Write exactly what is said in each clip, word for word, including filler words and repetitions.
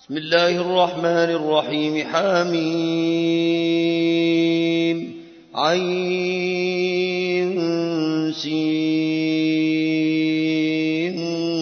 بسم الله الرحمن الرحيم. حميم عين سين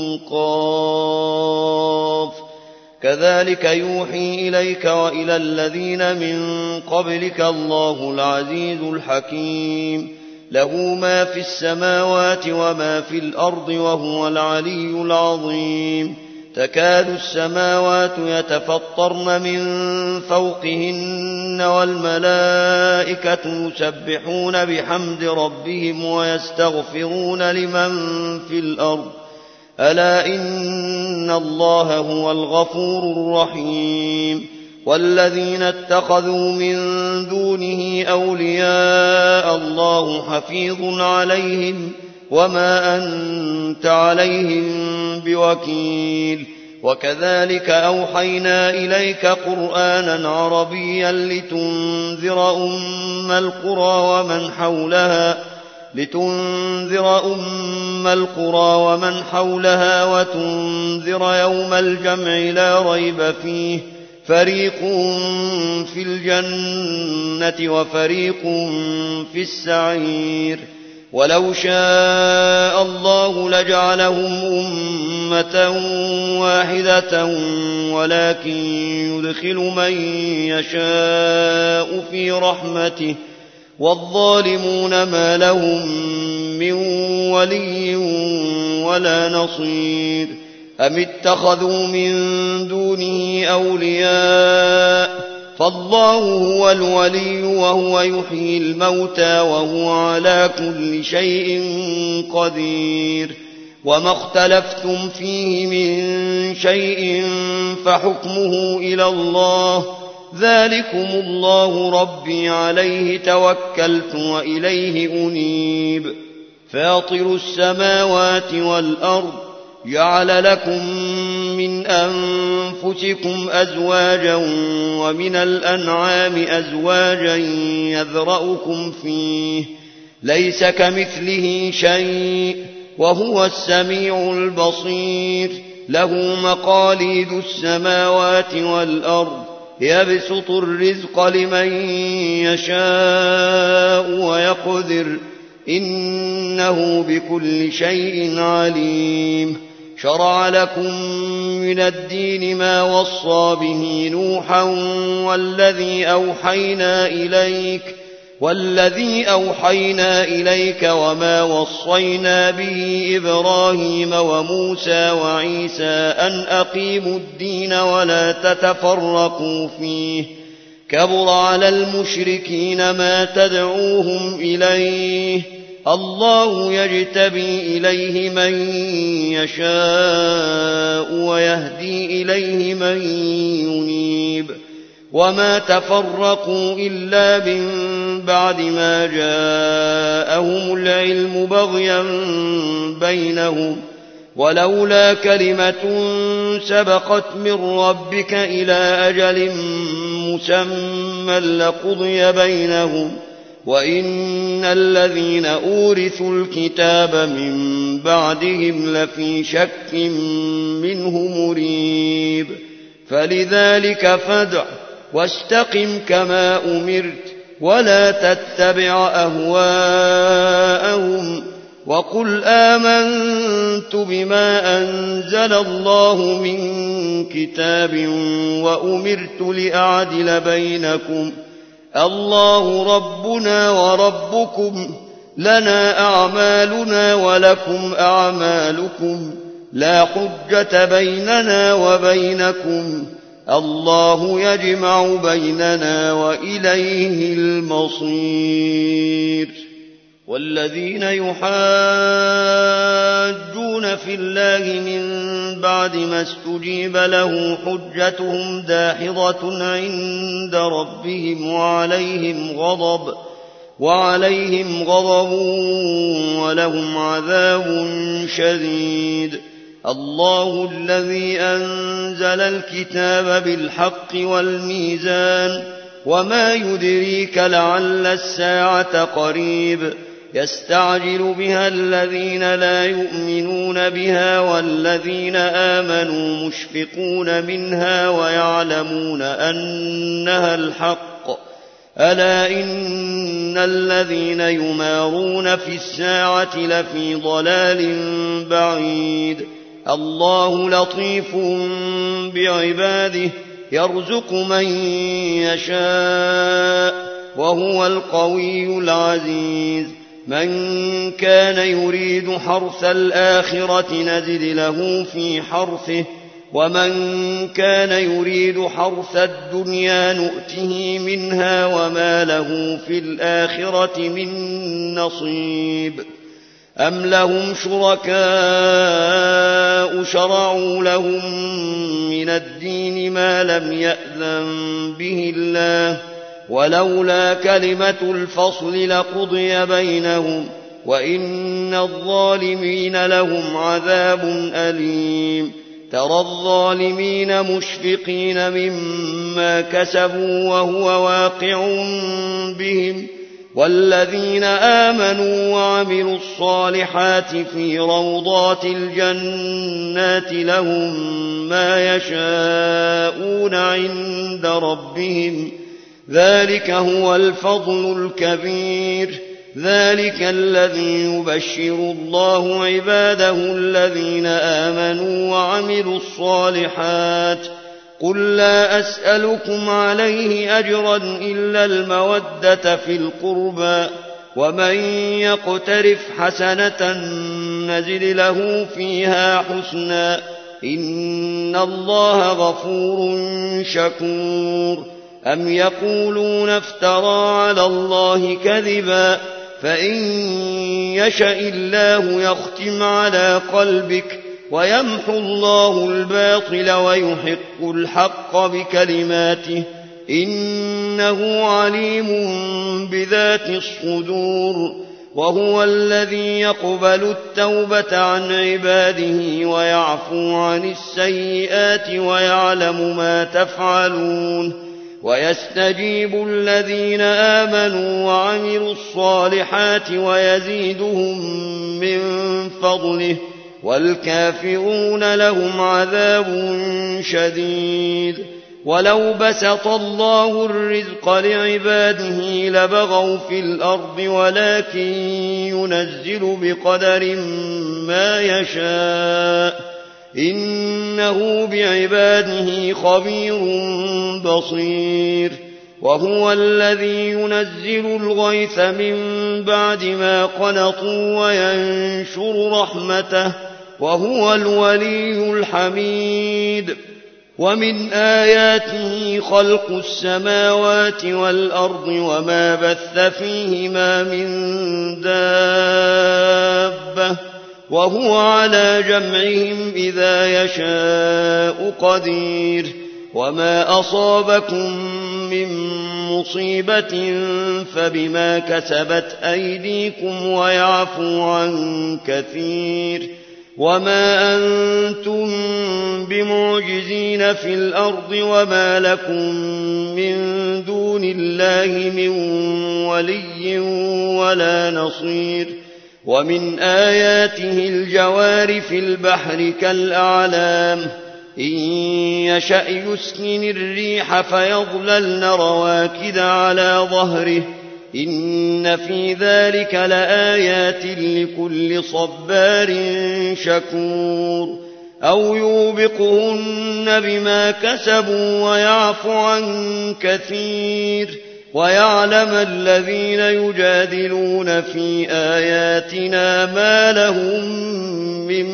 قاف. كذلك يوحي إليك وإلى الذين من قبلك الله العزيز الحكيم. له ما في السماوات وما في الأرض وهو العلي العظيم. تكاد السماوات يتفطرن من فوقهن والملائكة يسبحون بحمد ربهم ويستغفرون لمن في الأرض ألا إن الله هو الغفور الرحيم. والذين اتخذوا من دونه أولياء الله حفيظ عليهم وما أنت عليهم بوكيل. وكذلك أوحينا إليك قرآنا عربيا لتنذر أم القرى ومن حولها لتنذر أم القرى ومن حولها وتنذر يوم الجمع لا ريب فيه فريق في الجنة وفريق في السعير. ولو شاء الله لجعلهم أمة واحدة ولكن يدخل من يشاء في رحمته والظالمون ما لهم من ولي ولا نصير. أم اتخذوا من دونه أولياء فالله هو الولي وهو يحيي الموتى وهو على كل شيء قدير. وما اختلفتم فيه من شيء فحكمه إلى الله ذلكم الله ربي عليه توكلت وإليه أنيب. فاطر السماوات والأرض جعل لكم من أنفسكم أزواجا ومن الأنعام أزواجا يذرأكم فيه ليس كمثله شيء وهو السميع البصير. له مقاليد السماوات والأرض يبسط الرزق لمن يشاء ويقدر إنه بكل شيء عليم. شرع لكم من الدين ما وصى به نوحا والذي أوحينا إليك والذي أوحينا إليك وما وصينا به إبراهيم وموسى وعيسى أن أقيموا الدين ولا تتفرقوا فيه كبر على المشركين ما تدعوهم إليه الله يجتبي إليه من يشاء ويهدي إليه من ينيب. وما تفرقوا إلا من بعد ما جاءهم العلم بغيا بينهم ولولا كلمة سبقت من ربك إلى أجل مسمى لقضي بينهم وإن الذين أورثوا الكتاب من بعدهم لفي شك منه مريب. فلذلك فادع واستقم كما أمرت ولا تتبع أهواءهم وقل آمنت بما أنزل الله من كتاب وأمرت لأعدل بينكم الله ربنا وربكم لنا أعمالنا ولكم أعمالكم لا حجة بيننا وبينكم الله يجمع بيننا وإليه المصير. والذين يحاجون في الله من بعد ما استجيب له حجتهم داحضة عند ربهم وعليهم غضب وعليهم غضب ولهم عذاب شديد. الله الذي أنزل الكتاب بالحق والميزان وما يدريك لعل الساعة قريب يستعجل بها الذين لا يؤمنون بها والذين آمنوا مشفقون منها ويعلمون أنها الحق ألا إن الذين يمارون في الساعة لفي ضلال بعيد الله لطيف بعباده يرزق من يشاء وهو القوي العزيز من كان يريد حرث الآخرة نزد له في حرثه ومن كان يريد حرث الدنيا نؤته منها وما له في الآخرة من نصيب أم لهم شركاء شرعوا لهم من الدين ما لم يأذن به الله ولولا كلمة الفصل لقضي بينهم وإن الظالمين لهم عذاب أليم ترى الظالمين مشفقين مما كسبوا وهو واقع بهم والذين آمنوا وعملوا الصالحات في روضات الجنات لهم ما يشاءون عند ربهم ذلك هو الفضل الكبير ذلك الذي يبشر الله عباده الذين آمنوا وعملوا الصالحات قل لا أسألكم عليه أجرا إلا المودة في القربى ومن يقترف حسنة نزد له فيها حسنا إن الله غفور شكور أم يقولون افترى على الله كذبا فإن يشأ الله يختم على قلبك ويمحو الله الباطل ويحق الحق بكلماته إنه عليم بذات الصدور وهو الذي يقبل التوبة عن عباده ويعفو عن السيئات ويعلم ما تفعلون ويستجيب الذين آمنوا وعملوا الصالحات ويزيدهم من فضله والكافرون لهم عذاب شديد ولو بسط الله الرزق لعباده لبغوا في الأرض ولكن ينزل بقدر ما يشاء إنه بعباده خبير بصير وهو الذي ينزل الغيث من بعد ما قنطوا وينشر رحمته وهو الولي الحميد ومن آياته خلق السماوات والأرض وما بث فيهما من دابة وهو على جمعهم إذا يشاء قدير وما أصابكم من مصيبة فبما كسبت أيديكم ويعفو عن كثير وما أنتم بمعجزين في الأرض وما لكم من دون الله من ولي ولا نصير ومن آياته الجوار في البحر كالأعلام إن يشأ يسكن الريح فيظللن رواكد على ظهره إن في ذلك لآيات لكل صبار شكور أو يوبقهن بما كسبوا ويعفو عن كثير ويعلم الذين يجادلون في آياتنا ما لهم من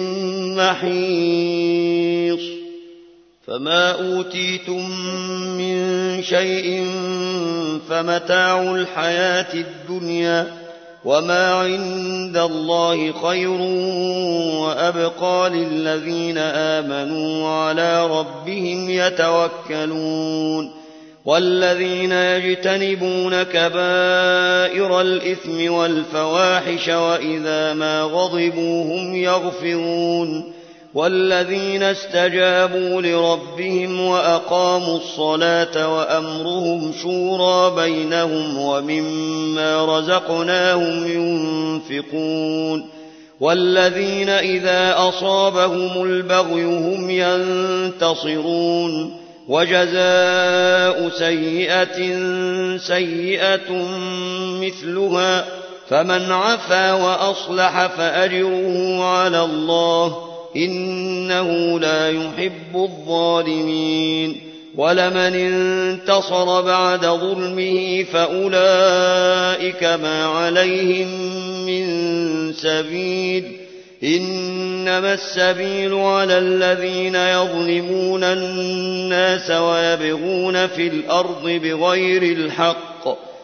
محيص فما أوتيتم من شيء فمتاع الحياة الدنيا وما عند الله خير وأبقى للذين آمنوا وعلى ربهم يتوكلون والذين يجتنبون كبائر الإثم والفواحش وإذا ما غضبوا هم يغفرون والذين استجابوا لربهم وأقاموا الصلاة وأمرهم شورى بينهم ومما رزقناهم ينفقون والذين إذا أصابهم البغي هم ينتصرون وجزاء سيئة سيئة مثلها فمن عفا وأصلح فأجره على الله إنه لا يحب الظالمين ولمن انتصر بعد ظلمه فأولئك ما عليهم من سبيل إنما السبيل على الذين يظلمون الناس ويبغون في الأرض بغير الحق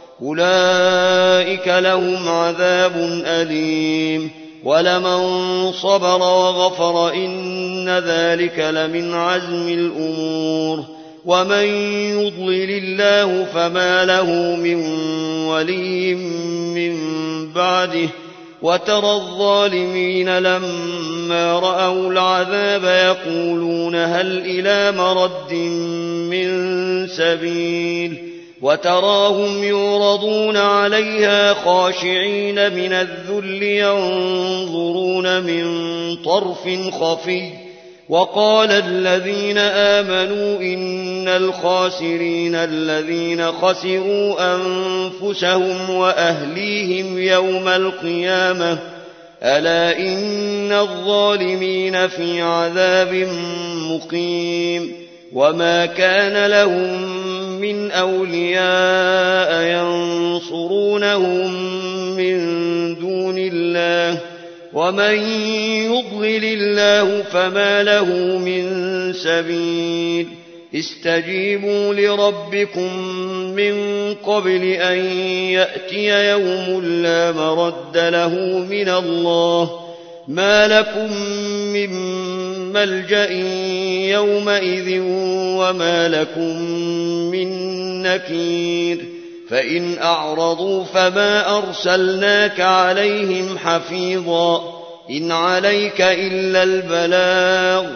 أولئك لهم عذاب أليم ولمن صبر وغفر إن ذلك لمن عزم الأمور ومن يضلل الله فما له من ولي من بعده وترى الظالمين لما رأوا العذاب يقولون هل إلى مرد من سبيل وتراهم يعرضون عليها خاشعين من الذل ينظرون من طرف خفي وقال الذين آمنوا إن الخاسرين الذين خسروا أنفسهم وأهليهم يوم القيامة ألا إن الظالمين في عذاب مقيم وما كان لهم من أولياء ينصرونهم من دون الله ومن يضلل الله فما له من سبيل استجيبوا لربكم من قبل أن يأتي يوم لا مرد له من الله ما لكم من ملجأ يومئذ وما لكم من نكير فإن أعرضوا فما أرسلناك عليهم حفيظا إن عليك إلا البلاغ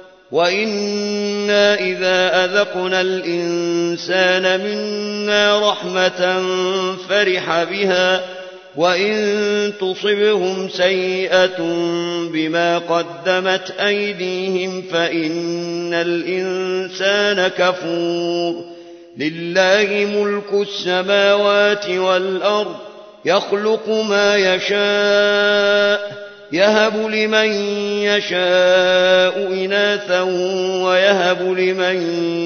وإنا إذا أذقنا الإنسان منا رحمة فرح بها وإن تصبهم سيئة بما قدمت أيديهم فإن الإنسان كفور لله ملك السماوات والأرض يخلق ما يشاء يهب لمن يشاء إناثا ويهب لمن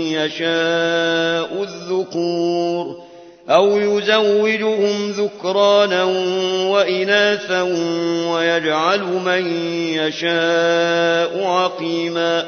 يشاء الذكور أو يزوجهم ذكرانا وإناثا ويجعل من يشاء عقيما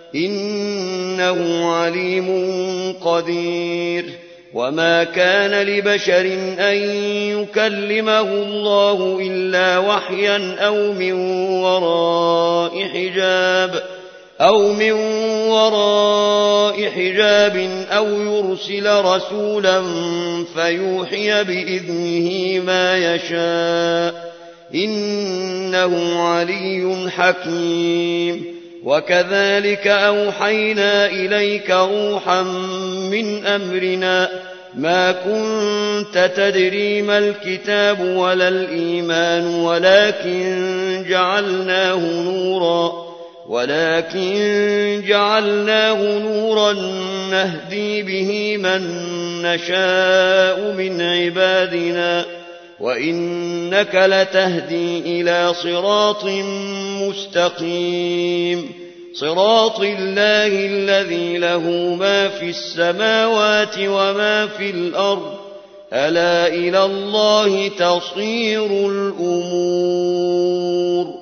إنه عليم قدير وما كان لبشر أن يكلمه الله إلا وحيا أو من وراء حجاب أو من وراء حجاب أو يرسل رسولا فيوحي بإذنه ما يشاء إنه علي حكيم وكذلك أوحينا إليك روحا من أمرنا ما كنت تدري ما الكتاب ولا الإيمان ولكن جعلناه نورا ولكن جعلناه نورا نهدي به من نشاء من عبادنا وإنك لتهدي إلى صراط مستقيم صراط الله الذي له ما في السماوات وما في الأرض ألا إلى الله تصير الأمور